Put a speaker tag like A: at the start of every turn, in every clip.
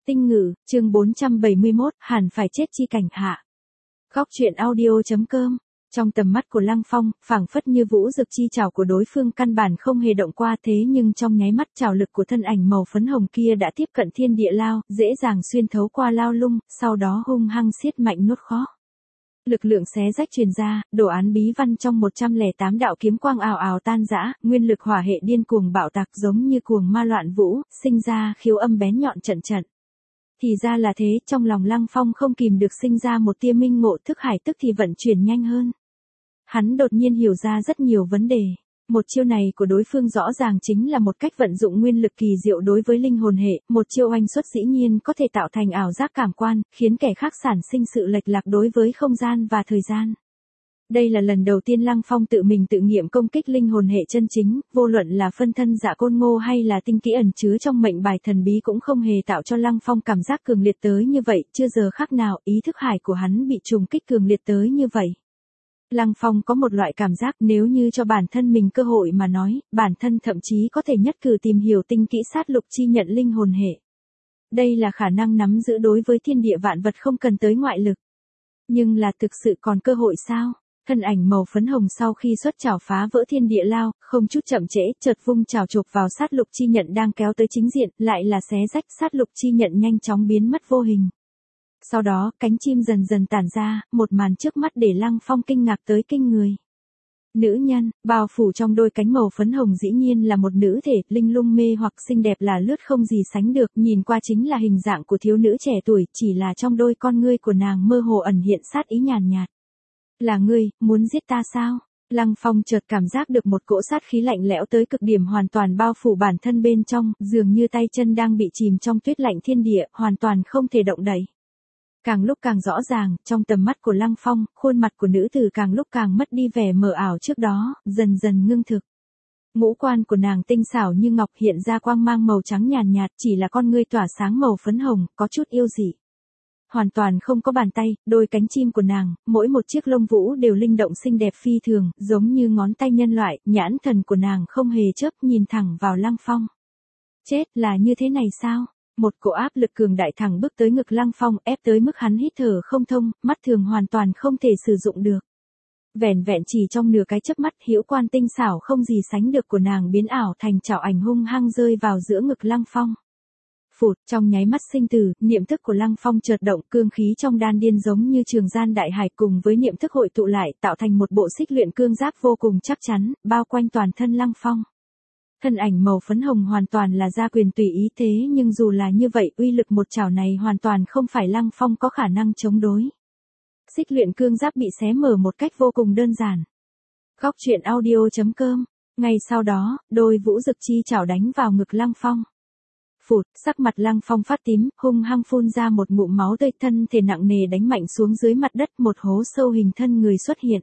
A: Tinh Ngữ, chương 471, hẳn phải chết chi cảnh hạ. Góc truyện audio.com. Trong tầm mắt của Lăng Phong, phảng phất như vũ dực chi chảo của đối phương căn bản không hề động qua, thế nhưng trong nháy mắt chảo lực của thân ảnh màu phấn hồng kia đã tiếp cận thiên địa lao, dễ dàng xuyên thấu qua lao lung, sau đó hung hăng siết mạnh nuốt khó. Lực lượng xé rách truyền ra, đồ án bí văn trong 108 đạo kiếm quang ào ào tan rã, nguyên lực hỏa hệ điên cuồng bạo tạc giống như cuồng ma loạn vũ, sinh ra khiếu âm bén nhọn trận trận. Thì ra là thế, trong lòng Lăng Phong không kìm được sinh ra một tia minh ngộ, thức hải tức thì vận chuyển nhanh hơn. Hắn đột nhiên hiểu ra rất nhiều vấn đề. Một chiêu này của đối phương rõ ràng chính là một cách vận dụng nguyên lực kỳ diệu đối với linh hồn hệ, một chiêu oanh xuất dĩ nhiên có thể tạo thành ảo giác cảm quan, khiến kẻ khác sản sinh sự lệch lạc đối với không gian và thời gian. Đây là lần đầu tiên Lăng Phong tự mình tự nghiệm công kích linh hồn hệ chân chính, vô luận là phân thân Dạ Côn Ngô hay là tinh kỹ ẩn chứa trong mệnh bài thần bí cũng không hề tạo cho Lăng Phong cảm giác cường liệt tới như vậy, chưa giờ khắc nào ý thức hải của hắn bị trùng kích cường liệt tới như vậy. Lăng Phong có một loại cảm giác nếu như cho bản thân mình cơ hội mà nói, bản thân thậm chí có thể nhất cử tìm hiểu tinh kỹ sát lục chi nhận linh hồn hệ. Đây là khả năng nắm giữ đối với thiên địa vạn vật không cần tới ngoại lực. Nhưng là thực sự còn cơ hội sao? Thân ảnh màu phấn hồng sau khi xuất chảo phá vỡ thiên địa lao, không chút chậm trễ, chợt vung chảo chộp vào sát lục chi nhận đang kéo tới chính diện, lại là xé rách, sát lục chi nhận nhanh chóng biến mất vô hình. Sau đó, cánh chim dần dần tản ra, một màn trước mắt để Lăng Phong kinh ngạc tới kinh người. Nữ nhân, bao phủ trong đôi cánh màu phấn hồng dĩ nhiên là một nữ thể, linh lung mê hoặc xinh đẹp là lướt không gì sánh được, nhìn qua chính là hình dạng của thiếu nữ trẻ tuổi, chỉ là trong đôi con ngươi của nàng mơ hồ ẩn hiện sát ý nhàn nhạt. Là ngươi, muốn giết ta sao? Lăng Phong chợt cảm giác được một cỗ sát khí lạnh lẽo tới cực điểm hoàn toàn bao phủ bản thân bên trong, dường như tay chân đang bị chìm trong tuyết lạnh thiên địa, hoàn toàn không thể động đậy. Càng lúc càng rõ ràng, trong tầm mắt của Lăng Phong, khuôn mặt của nữ tử càng lúc càng mất đi vẻ mờ ảo trước đó, dần dần ngưng thực. Ngũ quan của nàng tinh xảo như ngọc, hiện ra quang mang màu trắng nhàn nhạt, chỉ là con ngươi tỏa sáng màu phấn hồng, có chút yêu dị. Hoàn toàn không có bàn tay, đôi cánh chim của nàng, mỗi một chiếc lông vũ đều linh động xinh đẹp phi thường, giống như ngón tay nhân loại, nhãn thần của nàng không hề chớp nhìn thẳng vào Lăng Phong. Chết, là như thế này sao? Một cỗ áp lực cường đại thẳng bước tới ngực Lăng Phong, ép tới mức hắn hít thở không thông, mắt thường hoàn toàn không thể sử dụng được. Vẻn vẹn chỉ trong nửa cái chớp mắt, hữu quan tinh xảo không gì sánh được của nàng biến ảo thành chảo ảnh hung hăng rơi vào giữa ngực Lăng Phong. Phụt, trong nháy mắt sinh tử, niệm thức của Lăng Phong chợt động, cương khí trong đan điên giống như trường gian đại hải cùng với niệm thức hội tụ lại, tạo thành một bộ xích luyện cương giáp vô cùng chắc chắn, bao quanh toàn thân Lăng Phong. Thân ảnh màu phấn hồng hoàn toàn là gia quyền tùy ý, thế nhưng dù là như vậy, uy lực một chảo này hoàn toàn không phải Lăng Phong có khả năng chống đối. Xích luyện cương giáp bị xé mở một cách vô cùng đơn giản. Góc truyện audio.com. Ngay sau đó, đôi vũ dực chi chảo đánh vào ngực Lăng Phong. Phụt, sắc mặt Lăng Phong phát tím, hung hăng phun ra một ngụm máu tươi, thân thể nặng nề đánh mạnh xuống dưới mặt đất, một hố sâu hình thân người xuất hiện.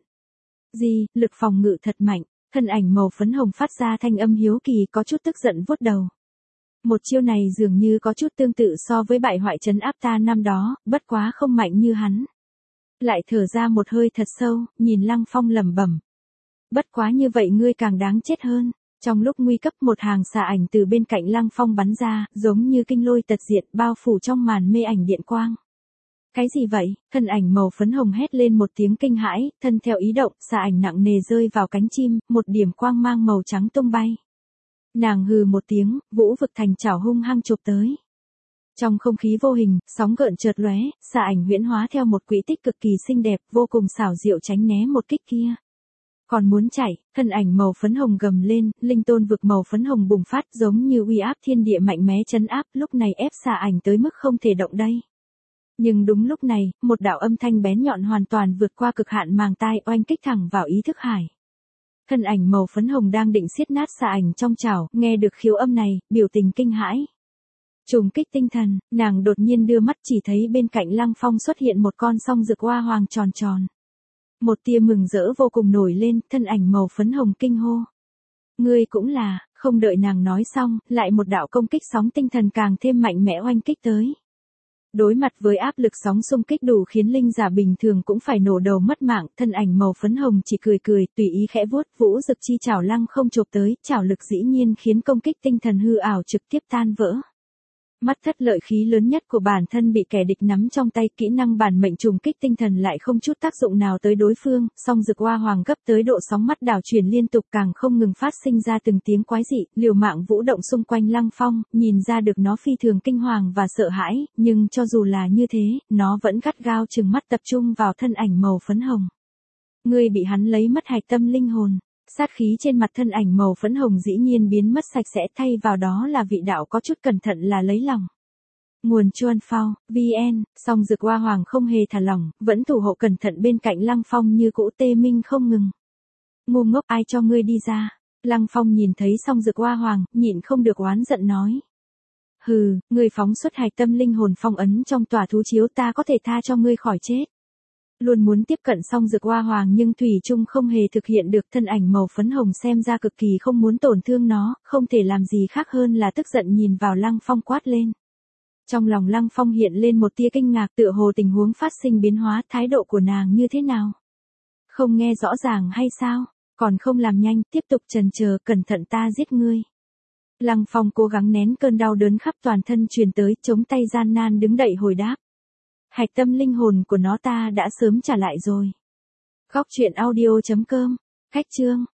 A: Gì, lực phòng ngự thật mạnh. Thân ảnh màu phấn hồng phát ra thanh âm hiếu kỳ, có chút tức giận vuốt đầu. Một chiêu này dường như có chút tương tự so với bại hoại trấn áp ta năm đó, bất quá không mạnh như hắn. Lại thở ra một hơi thật sâu, nhìn Lăng Phong lẩm bẩm. Bất quá như vậy ngươi càng đáng chết hơn. Trong lúc nguy cấp, một hàng xà ảnh từ bên cạnh Lăng Phong bắn ra, giống như kinh lôi tật diệt, bao phủ trong màn mê ảnh điện quang. Cái gì vậy? Thân ảnh màu phấn hồng hét lên một tiếng kinh hãi, thân theo ý động, xà ảnh nặng nề rơi vào cánh chim, một điểm quang mang màu trắng tung bay. Nàng hừ một tiếng, vũ vực thành chảo hung hăng chụp tới. Trong không khí vô hình, sóng gợn chợt lóe, xà ảnh huyễn hóa theo một quỹ tích cực kỳ xinh đẹp, vô cùng xảo diệu tránh né một kích kia. Còn muốn chạy, thân ảnh màu phấn hồng gầm lên, linh tôn vực màu phấn hồng bùng phát giống như uy áp thiên địa mạnh mẽ trấn áp, lúc này ép xà ảnh tới mức không thể động đậy. Nhưng đúng lúc này, một đạo âm thanh bén nhọn hoàn toàn vượt qua cực hạn màng tai oanh kích thẳng vào ý thức hải. Thân ảnh màu phấn hồng đang định siết nát xà ảnh trong chảo, nghe được khiếu âm này, biểu tình kinh hãi. Trùng kích tinh thần, nàng đột nhiên đưa mắt chỉ thấy bên cạnh Lăng Phong xuất hiện một con song dược hoa hoàng tròn tròn. Một tia mừng rỡ vô cùng nổi lên, thân ảnh màu phấn hồng kinh hô. Ngươi cũng là, không đợi nàng nói xong, lại một đạo công kích sóng tinh thần càng thêm mạnh mẽ oanh kích tới. Đối mặt với áp lực sóng xung kích đủ khiến linh giả bình thường cũng phải nổ đầu mất mạng, thân ảnh màu phấn hồng chỉ cười cười, tùy ý khẽ vuốt, vũ dực chi chảo Lăng không chộp tới, chảo lực dĩ nhiên khiến công kích tinh thần hư ảo trực tiếp tan vỡ. Mắt thất lợi khí lớn nhất của bản thân bị kẻ địch nắm trong tay, kỹ năng bản mệnh trùng kích tinh thần lại không chút tác dụng nào tới đối phương, song Dực Oa Hoàng gấp tới độ sóng mắt đảo chuyển liên tục càng không ngừng phát sinh ra từng tiếng quái dị, liều mạng vũ động xung quanh Lăng Phong, nhìn ra được nó phi thường kinh hoàng và sợ hãi, nhưng cho dù là như thế, nó vẫn gắt gao trừng mắt tập trung vào thân ảnh màu phấn hồng. Ngươi bị hắn lấy mất hạch tâm linh hồn. Sát khí trên mặt thân ảnh màu phấn hồng dĩ nhiên biến mất sạch sẽ, thay vào đó là vị đạo có chút cẩn thận là lấy lòng. Nguồn Chuan Phao, VN, song Dực Oa Hoàng không hề thả lỏng, vẫn thủ hộ cẩn thận bên cạnh Lăng Phong như cũ tê minh không ngừng. Ngu ngốc, ai cho ngươi đi ra? Lăng Phong nhìn thấy song Dực Oa Hoàng, nhịn không được oán giận nói. Hừ, ngươi phóng xuất hạch tâm linh hồn phong ấn trong tòa thú chiếu, ta có thể tha cho ngươi khỏi chết. Luôn muốn tiếp cận song Dực Oa Hoàng nhưng thủy chung không hề thực hiện được, thân ảnh màu phấn hồng xem ra cực kỳ không muốn tổn thương nó, không thể làm gì khác hơn là tức giận nhìn vào Lăng Phong quát lên. Trong lòng Lăng Phong hiện lên một tia kinh ngạc, tựa hồ tình huống phát sinh biến hóa, thái độ của nàng như thế nào? Không nghe rõ ràng hay sao? Còn không làm nhanh, tiếp tục chần chờ, cẩn thận ta giết ngươi. Lăng Phong cố gắng nén cơn đau đớn khắp toàn thân truyền tới, chống tay gian nan đứng đậy hồi đáp. Hạch tâm linh hồn của nó ta đã sớm trả lại rồi. Góc truyện audio.com. Cách chương